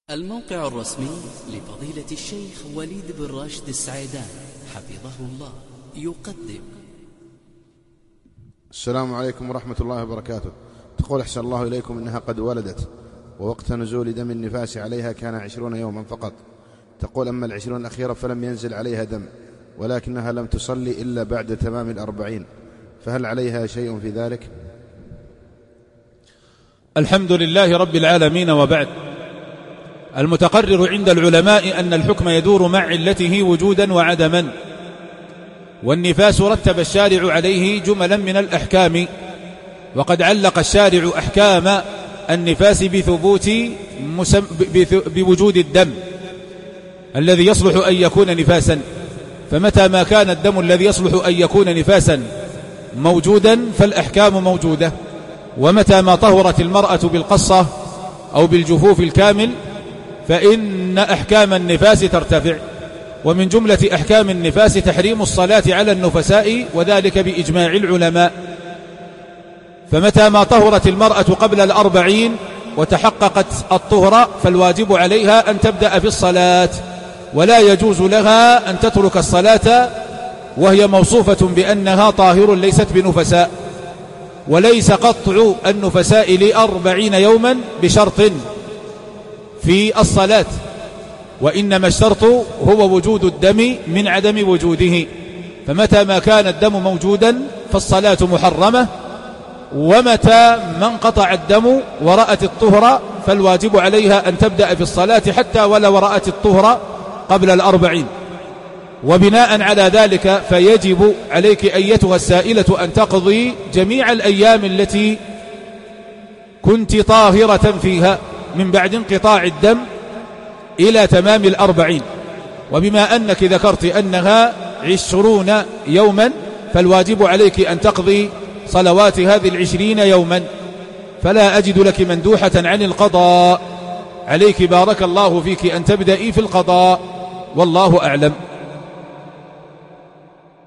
الموقع الرسمي لفضيلة الشيخ وليد بن راشد السعيدان حفظه الله يقدم. السلام عليكم ورحمة الله وبركاته. تقول أحسن الله إليكم إنها قد ولدت ووقت نزول دم النفاس عليها كان 20 يوما فقط. تقول أما 20 الأخيرة فلم ينزل عليها دم ولكنها لم تصلي إلا بعد تمام 40، فهل عليها شيء في ذلك؟ الحمد لله رب العالمين، وبعد. المتقرر عند العلماء أن الحكم يدور مع علته وجودا وعدما، والنفاس رتب الشارع عليه جملا من الأحكام، وقد علق الشارع أحكام النفاس بوجود الدم الذي يصلح أن يكون نفاسا. فمتى ما كان الدم الذي يصلح أن يكون نفاسا موجودا فالأحكام موجودة، ومتى ما طهرت المرأة بالقصة أو بالجفوف الكامل فإن أحكام النفاس ترتفع. ومن جملة أحكام النفاس تحريم الصلاة على النفساء، وذلك بإجماع العلماء. فمتى ما طهرت المرأة قبل 40 وتحققت الطهر فالواجب عليها أن تبدأ في الصلاة، ولا يجوز لها أن تترك الصلاة وهي موصوفة بأنها طاهر ليست بنفساء. وليس قطع النفساء ل40 يوما بشرط في الصلاة، وإنما الشرط هو وجود الدم من عدم وجوده. فمتى ما كان الدم موجودا فالصلاة محرمة، ومتى ما انقطع الدم ورأت الطهر فالواجب عليها أن تبدأ في الصلاة حتى ولو رأت الطهر قبل 40. وبناء على ذلك فيجب عليك أيتها السائلة أن تقضي جميع الأيام التي كنت طاهرة فيها من بعد انقطاع الدم إلى تمام 40. وبما أنك ذكرت أنها 20 يوما فالواجب عليك أن تقضي صلوات هذه 20 يوما، فلا أجد لك مندوحة عن القضاء. عليك بارك الله فيك أن تبدأي في القضاء، والله أعلم.